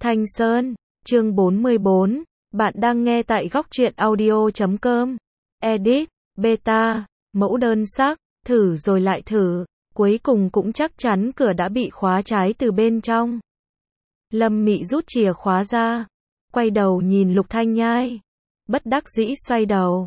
Thanh Sơn, chương 44, bạn đang nghe tại góc truyện audio.com. Edit, beta, mẫu đơn sắc, thử rồi lại thử, cuối cùng cũng chắc chắn cửa đã bị khóa trái từ bên trong. Lâm Mị rút chìa khóa ra, quay đầu nhìn Lục Thanh Nhai, bất đắc dĩ xoay đầu.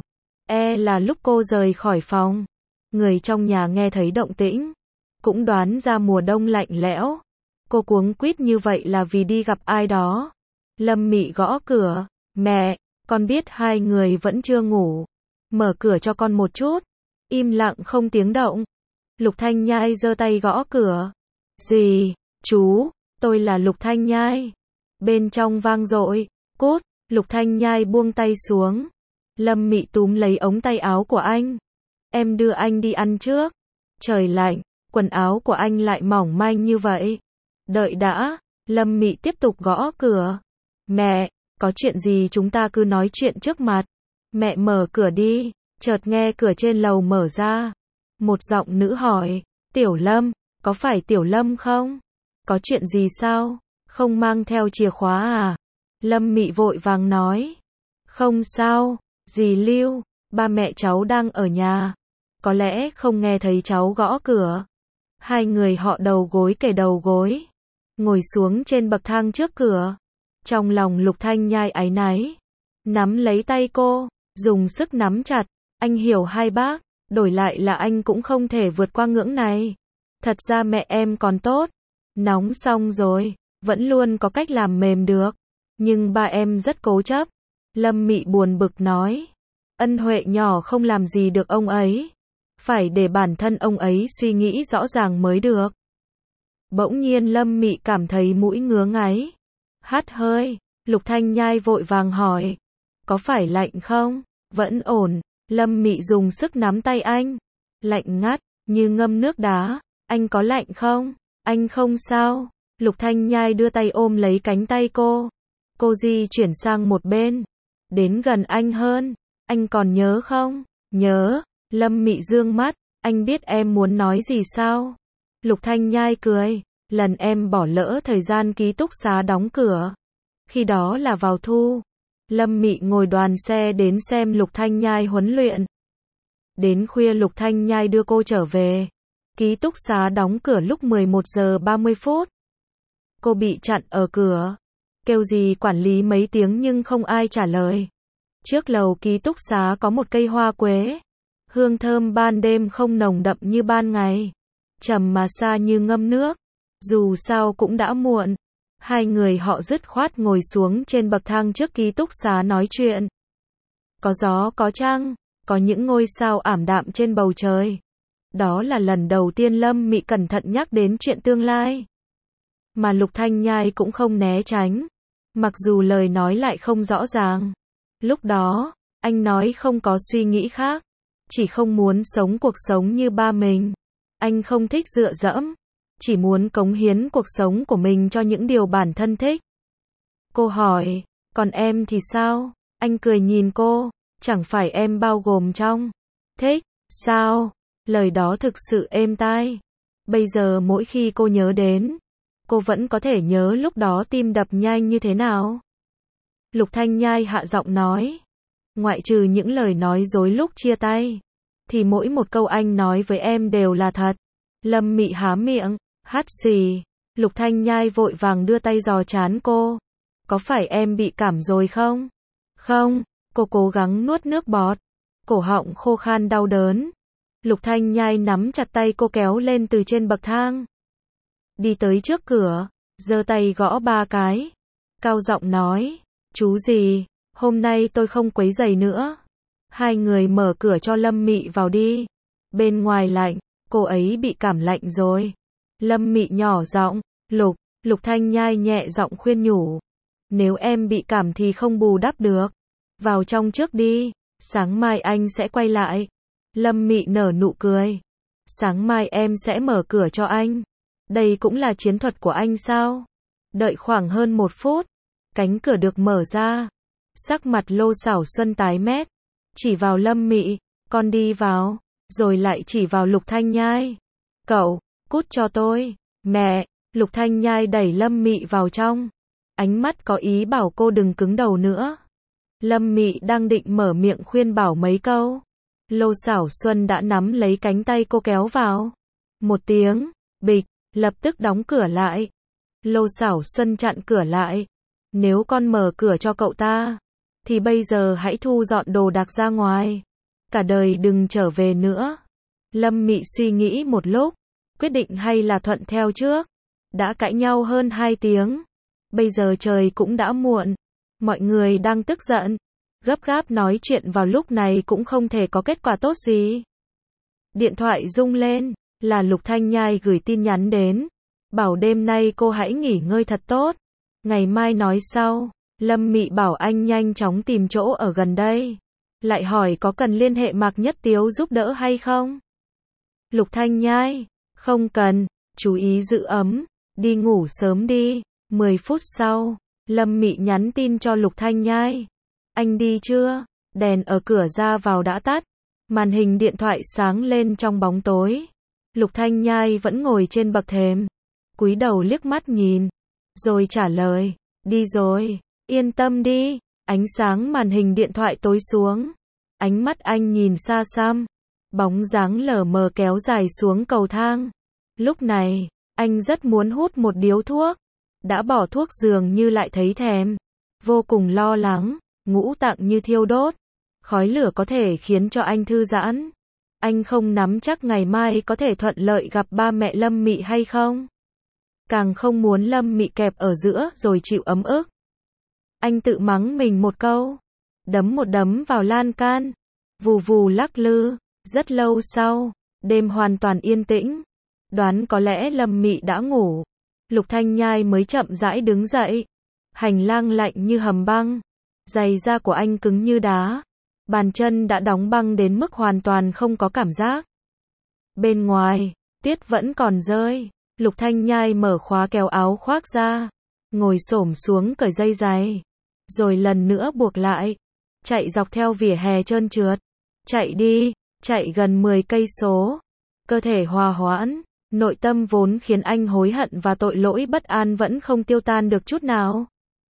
Là lúc cô rời khỏi phòng, người trong nhà nghe thấy động tĩnh, cũng đoán ra mùa đông lạnh lẽo. Cô cuống quýt như vậy là vì đi gặp ai đó. Lâm Mị gõ cửa, mẹ, con biết hai người vẫn chưa ngủ. Mở cửa cho con một chút. Im lặng không tiếng động. Lục Thanh Nhai giơ tay gõ cửa. Gì, chú, tôi là Lục Thanh Nhai. Bên trong vang dội, cút, Lục Thanh Nhai buông tay xuống. Lâm Mị túm lấy ống tay áo của anh. Em đưa anh đi ăn trước. Trời lạnh, quần áo của anh lại mỏng manh như vậy. Đợi đã, Lâm Mị tiếp tục gõ cửa. Mẹ, có chuyện gì chúng ta cứ nói chuyện trước mặt. Mẹ mở cửa đi, chợt nghe cửa trên lầu mở ra. Một giọng nữ hỏi, Tiểu Lâm, có phải Tiểu Lâm không? Có chuyện gì sao? Không mang theo chìa khóa à? Lâm Mị vội vàng nói. Không sao, dì Lưu, ba mẹ cháu đang ở nhà. Có lẽ không nghe thấy cháu gõ cửa. Hai người họ đầu gối kề đầu gối, ngồi xuống trên bậc thang trước cửa. Trong lòng Lục Thanh Nhai áy náy, nắm lấy tay cô, dùng sức nắm chặt. Anh hiểu hai bác, đổi lại là anh cũng không thể vượt qua ngưỡng này. Thật ra mẹ em còn tốt, nóng xong rồi, vẫn luôn có cách làm mềm được. Nhưng ba em rất cố chấp. Lâm Mị buồn bực nói, ân huệ nhỏ không làm gì được ông ấy. Phải để bản thân ông ấy suy nghĩ rõ ràng mới được. Bỗng nhiên Lâm Mị cảm thấy mũi ngứa ngáy. Hắt hơi, Lục Thanh Nhai vội vàng hỏi. Có phải lạnh không? Vẫn ổn. Lâm Mị dùng sức nắm tay anh. Lạnh ngắt, như ngâm nước đá. Anh có lạnh không? Anh không sao. Lục Thanh Nhai đưa tay ôm lấy cánh tay cô. Cô di chuyển sang một bên. Đến gần anh hơn. Anh còn nhớ không? Nhớ. Lâm Mị dương mắt. Anh biết em muốn nói gì sao? Lục Thanh Nhai cười. Lần em bỏ lỡ thời gian ký túc xá đóng cửa. Khi đó là vào thu. Lâm Mị ngồi đoàn xe đến xem Lục Thanh Nhai huấn luyện. Đến khuya Lục Thanh Nhai đưa cô trở về. Ký túc xá đóng cửa lúc 11 giờ 30 phút. Cô bị chặn ở cửa. Kêu gì quản lý mấy tiếng nhưng không ai trả lời. Trước lầu ký túc xá có một cây hoa quế. Hương thơm ban đêm không nồng đậm như ban ngày. Trầm mà xa như ngâm nước. Dù sao cũng đã muộn. Hai người họ dứt khoát ngồi xuống trên bậc thang trước ký túc xá nói chuyện. Có gió có trăng, có những ngôi sao ảm đạm trên bầu trời. Đó là lần đầu tiên Lâm Mị cẩn thận nhắc đến chuyện tương lai. Mà Lục Thanh Nhai cũng không né tránh. Mặc dù lời nói lại không rõ ràng. Lúc đó, anh nói không có suy nghĩ khác. Chỉ không muốn sống cuộc sống như ba mình. Anh không thích dựa dẫm. Chỉ muốn cống hiến cuộc sống của mình cho những điều bản thân thích. Cô hỏi, còn em thì sao? Anh cười nhìn cô, chẳng phải em bao gồm trong thích, sao? Lời đó thực sự êm tai. Bây giờ mỗi khi cô nhớ đến, cô vẫn có thể nhớ lúc đó tim đập nhanh như thế nào. Lục Thanh Nhai hạ giọng nói, ngoại trừ những lời nói dối lúc chia tay, thì mỗi một câu anh nói với em đều là thật. Lâm Mị há miệng, hắt xì. Lục Thanh Nhai vội vàng đưa tay dò trán cô. Có phải em bị cảm rồi không? Không, cô cố gắng nuốt nước bọt. Cổ họng khô khan đau đớn. Lục Thanh Nhai nắm chặt tay cô kéo lên từ trên bậc thang. Đi tới trước cửa, giơ tay gõ 3 cái. Cao giọng nói, chú gì, hôm nay tôi không quấy rầy nữa. Hai người mở cửa cho Lâm Mị vào đi. Bên ngoài lạnh, cô ấy bị cảm lạnh rồi. Lâm Mị nhỏ giọng, Lục Thanh Nhai nhẹ giọng khuyên nhủ. Nếu em bị cảm thì không bù đắp được. Vào trong trước đi, sáng mai anh sẽ quay lại. Lâm Mị nở nụ cười. Sáng mai em sẽ mở cửa cho anh. Đây cũng là chiến thuật của anh sao? Đợi khoảng hơn 1 phút, cánh cửa được mở ra. Sắc mặt Lô Sảo Xuân tái mét. Chỉ vào Lâm Mị, con đi vào. Rồi lại chỉ vào Lục Thanh Nhai. Cậu, cút cho tôi. Mẹ, Lục Thanh Nhai đẩy Lâm Mị vào trong. ánh mắt có ý bảo cô đừng cứng đầu nữa. Lâm Mị đang định mở miệng khuyên bảo mấy câu. Lô Xảo Xuân đã nắm lấy cánh tay cô kéo vào. Một tiếng, bịch, lập tức đóng cửa lại. Lô Xảo Xuân chặn cửa lại. Nếu con mở cửa cho cậu ta, thì bây giờ hãy thu dọn đồ đạc ra ngoài. Cả đời đừng trở về nữa. Lâm Mị suy nghĩ một lúc, quyết định hay là thuận theo trước. Đã cãi nhau hơn 2 tiếng. Bây giờ trời cũng đã muộn. Mọi người đang tức giận. Gấp gáp nói chuyện vào lúc này cũng không thể có kết quả tốt gì. Điện thoại rung lên, là Lục Thanh Nhai gửi tin nhắn đến. Bảo đêm nay cô hãy nghỉ ngơi thật tốt. Ngày mai nói sau. Lâm Mị bảo anh nhanh chóng tìm chỗ ở gần đây. Lại hỏi có cần liên hệ Mạc Nhất Tiếu giúp đỡ hay không? Lục Thanh Nhai, không cần, chú ý giữ ấm, đi ngủ sớm đi. 10 phút sau, Lâm Mị nhắn tin cho Lục Thanh Nhai. Anh đi chưa? Đèn ở cửa ra vào đã tắt. Màn hình điện thoại sáng lên trong bóng tối. Lục Thanh Nhai vẫn ngồi trên bậc thềm. Cúi đầu liếc mắt nhìn. Rồi trả lời. Đi rồi. Yên tâm đi. Ánh sáng màn hình điện thoại tối xuống. Ánh mắt anh nhìn xa xăm. Bóng dáng lờ mờ kéo dài xuống cầu thang. Lúc này, anh rất muốn hút một điếu thuốc. Đã bỏ thuốc dường như lại thấy thèm. Vô cùng lo lắng. Ngũ tạng như thiêu đốt. Khói lửa có thể khiến cho anh thư giãn. Anh không nắm chắc ngày mai có thể thuận lợi gặp ba mẹ Lâm Mị hay không. Càng không muốn Lâm Mị kẹp ở giữa rồi chịu ấm ức. Anh tự mắng mình một câu. Đấm một đấm vào lan can. Vù vù lắc lư. Rất lâu sau, đêm hoàn toàn yên tĩnh. Đoán có lẽ Lâm Mị đã ngủ. Lục Thanh Nhai mới chậm rãi đứng dậy. Hành lang lạnh như hầm băng. Giày da của anh cứng như đá. Bàn chân đã đóng băng đến mức hoàn toàn không có cảm giác. Bên ngoài, tuyết vẫn còn rơi. Lục Thanh Nhai mở khóa kéo áo khoác ra. Ngồi xổm xuống cởi dây giày. Rồi lần nữa buộc lại. Chạy dọc theo vỉa hè trơn trượt. Chạy đi, chạy gần 10 cây số. Cơ thể hòa hoãn. Nội tâm vốn khiến anh hối hận và tội lỗi bất an vẫn không tiêu tan được chút nào.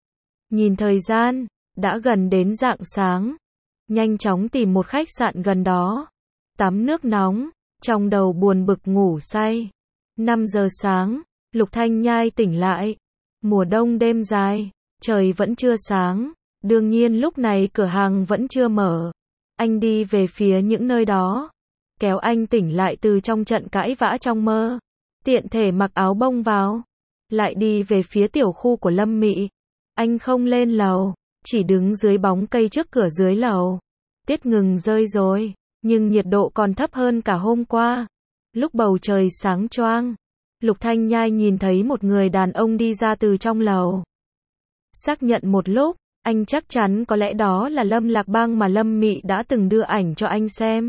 Nhìn thời gian, đã gần đến rạng sáng. Nhanh chóng tìm một khách sạn gần đó. Tắm nước nóng, trong đầu buồn bực ngủ say. 5 giờ sáng, Lục Thanh Nhai tỉnh lại. Mùa đông đêm dài, trời vẫn chưa sáng. Đương nhiên lúc này cửa hàng vẫn chưa mở. Anh đi về phía những nơi đó. Kéo anh tỉnh lại từ trong trận cãi vã trong mơ. Tiện thể mặc áo bông vào. Lại đi về phía tiểu khu của Lâm Mị. Anh không lên lầu, chỉ đứng dưới bóng cây trước cửa dưới lầu. Tuyết ngừng rơi rồi, nhưng nhiệt độ còn thấp hơn cả hôm qua. Lúc bầu trời sáng choang, Lục Thanh Nhai nhìn thấy một người đàn ông đi ra từ trong lầu. Xác nhận một lúc, anh chắc chắn có lẽ đó là Lâm Lạc Bang mà Lâm Mị đã từng đưa ảnh cho anh xem.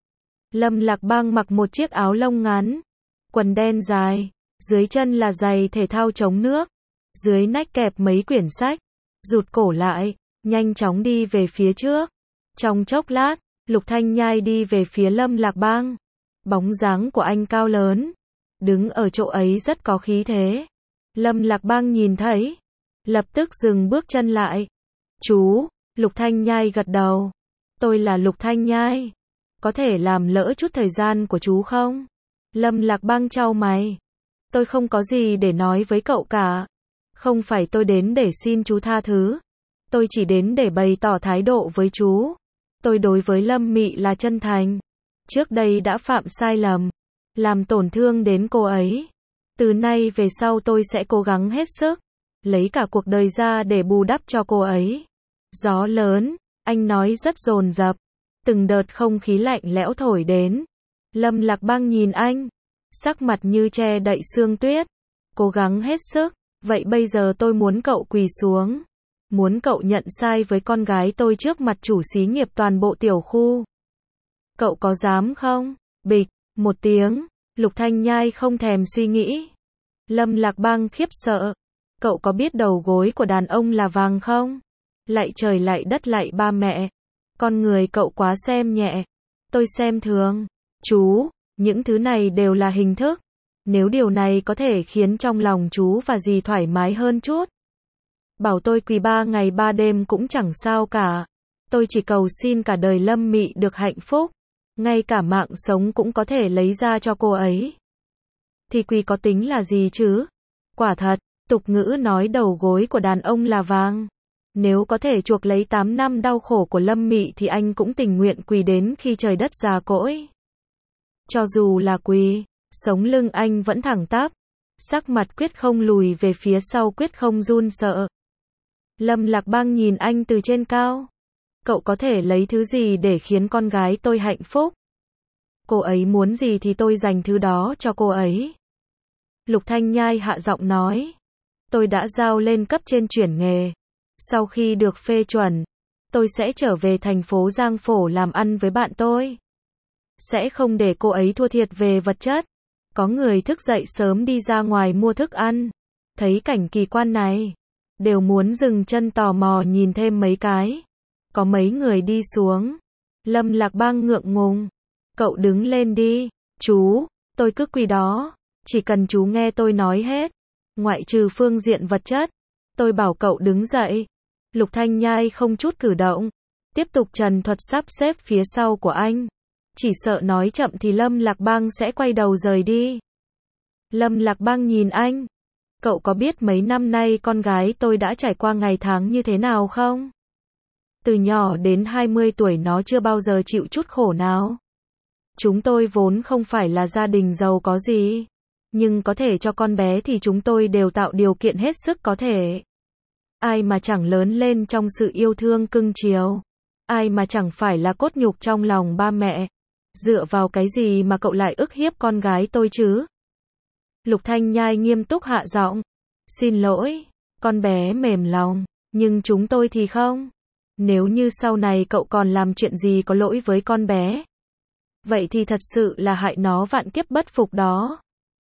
Lâm Lạc Bang mặc một chiếc áo lông ngắn, quần đen dài, dưới chân là giày thể thao chống nước, dưới nách kẹp mấy quyển sách, rụt cổ lại, nhanh chóng đi về phía trước. Trong chốc lát, Lục Thanh Nhai đi về phía Lâm Lạc Bang. Bóng dáng của anh cao lớn, đứng ở chỗ ấy rất có khí thế. Lâm Lạc Bang nhìn thấy, lập tức dừng bước chân lại. Chú, Lục Thanh Nhai gật đầu. Tôi là Lục Thanh Nhai. Có thể làm lỡ chút thời gian của chú không? Lâm Lạc Bang chau mày. Tôi không có gì để nói với cậu cả. Không phải tôi đến để xin chú tha thứ. Tôi chỉ đến để bày tỏ thái độ với chú. Tôi đối với Lâm Mị là chân thành. Trước đây đã phạm sai lầm, làm tổn thương đến cô ấy. Từ nay về sau tôi sẽ cố gắng hết sức, lấy cả cuộc đời ra để bù đắp cho cô ấy. Gió lớn, anh nói rất dồn dập. Từng đợt không khí lạnh lẽo thổi đến. Lâm Lạc Bang nhìn anh, sắc mặt như che đậy sương tuyết. Cố gắng hết sức, vậy bây giờ tôi muốn cậu quỳ xuống. Muốn cậu nhận sai với con gái tôi trước mặt chủ xí nghiệp toàn bộ tiểu khu. Cậu có dám không? Bịch, một tiếng, Lục Thanh Nhai không thèm suy nghĩ. Lâm Lạc Bang khiếp sợ. Cậu có biết đầu gối của đàn ông là vàng không? Lạy trời lạy đất lạy ba mẹ. Con người cậu quá xem nhẹ. Tôi xem thường. Chú, những thứ này đều là hình thức. Nếu điều này có thể khiến trong lòng chú và dì thoải mái hơn chút, Bảo tôi quỳ 3 ngày 3 đêm cũng chẳng sao cả. Tôi chỉ cầu xin cả đời Lâm Mị được hạnh phúc. Ngay cả mạng sống cũng có thể lấy ra cho cô ấy. Thì quỳ có tính là gì chứ? Quả thật, tục ngữ nói đầu gối của đàn ông là vàng. Nếu có thể chuộc lấy 8 năm đau khổ của Lâm Mị thì anh cũng tình nguyện quỳ đến khi trời đất già cỗi. Cho dù là quỳ, sống lưng anh vẫn thẳng tắp. Sắc mặt quyết không lùi về phía sau, quyết không run sợ. Lâm Lạc Bang nhìn anh từ trên cao. Cậu có thể lấy thứ gì để khiến con gái tôi hạnh phúc? Cô ấy muốn gì thì tôi dành thứ đó cho cô ấy. Lục Thanh Nhai hạ giọng nói. Tôi đã giao lên cấp trên chuyển nghề. Sau khi được phê chuẩn, tôi sẽ trở về thành phố Giang Phổ làm ăn với bạn tôi. Sẽ không để cô ấy thua thiệt về vật chất. Có người thức dậy sớm đi ra ngoài mua thức ăn. Thấy cảnh kỳ quan này, đều muốn dừng chân tò mò nhìn thêm mấy cái. Có mấy người đi xuống. Lâm Lạc Bang ngượng ngùng. Cậu đứng lên đi. Chú, tôi cứ quỳ đó. Chỉ cần chú nghe tôi nói hết. Ngoại trừ phương diện vật chất. Tôi bảo cậu đứng dậy. Lục Thanh Nhai không chút cử động. Tiếp tục trần thuật sắp xếp phía sau của anh. Chỉ sợ nói chậm thì Lâm Lạc Bang sẽ quay đầu rời đi. Lâm Lạc Bang nhìn anh. Cậu có biết mấy năm nay con gái tôi đã trải qua ngày tháng như thế nào không? Từ nhỏ đến 20 tuổi nó chưa bao giờ chịu chút khổ nào. Chúng tôi vốn không phải là gia đình giàu có gì. Nhưng có thể cho con bé thì chúng tôi đều tạo điều kiện hết sức có thể. Ai mà chẳng lớn lên trong sự yêu thương cưng chiều. Ai mà chẳng phải là cốt nhục trong lòng ba mẹ. Dựa vào cái gì mà cậu lại ức hiếp con gái tôi chứ? Lục Thanh Nhai nghiêm túc hạ giọng. Xin lỗi, con bé mềm lòng, nhưng chúng tôi thì không. Nếu như sau này cậu còn làm chuyện gì có lỗi với con bé, vậy thì thật sự là hại nó vạn kiếp bất phục đó.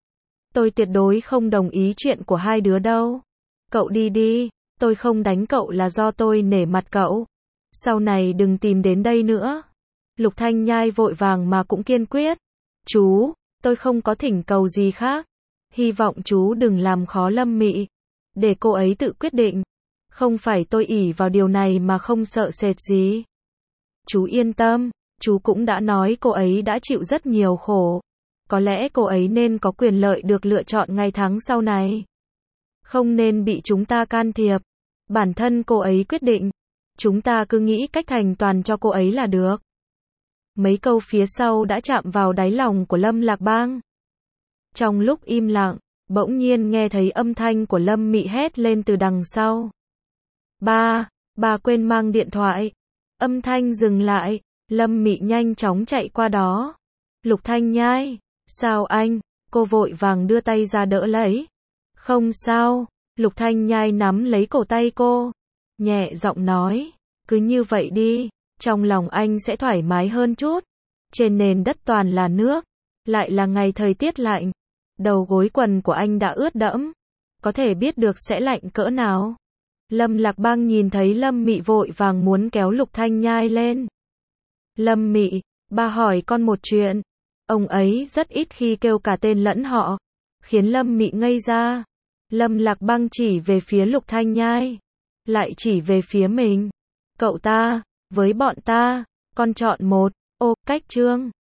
Tôi tuyệt đối không đồng ý chuyện của hai đứa đâu. Cậu đi đi, tôi không đánh cậu là do tôi nể mặt cậu. Sau này đừng tìm đến đây nữa. Lục Thanh Nhai vội vàng mà cũng kiên quyết. Chú, tôi không có thỉnh cầu gì khác. Hy vọng chú đừng làm khó Lâm Mị. Để cô ấy tự quyết định. Không phải tôi ỷ vào điều này mà không sợ sệt gì. Chú yên tâm, chú cũng đã nói cô ấy đã chịu rất nhiều khổ. Có lẽ cô ấy nên có quyền lợi được lựa chọn ngày tháng sau này. Không nên bị chúng ta can thiệp. Bản thân cô ấy quyết định. Chúng ta cứ nghĩ cách thành toàn cho cô ấy là được. Mấy câu phía sau đã chạm vào đáy lòng của Lâm Lạc Bang. Trong lúc im lặng, bỗng nhiên nghe thấy âm thanh của Lâm Mị hét lên từ đằng sau. Bà quên mang điện thoại. Âm thanh dừng lại, Lâm Mị nhanh chóng chạy qua đó. Lục Thanh Nhai, sao anh? Cô vội vàng đưa tay ra đỡ lấy. Không sao, Lục Thanh Nhai nắm lấy cổ tay cô. Nhẹ giọng nói, cứ như vậy đi, trong lòng anh sẽ thoải mái hơn chút. Trên nền đất toàn là nước, lại là ngày thời tiết lạnh. Đầu gối quần của anh đã ướt đẫm. Có thể biết được sẽ lạnh cỡ nào. Lâm Lạc Bang nhìn thấy Lâm Mị vội vàng muốn kéo Lục Thanh Nhai lên. Lâm Mị, bà hỏi con một chuyện. Ông ấy rất ít khi kêu cả tên lẫn họ, khiến Lâm Mị ngây ra. Lâm Lạc Bang chỉ về phía Lục Thanh Nhai, lại chỉ về phía mình. Cậu ta, với bọn ta, con chọn một. Ô, cách chương.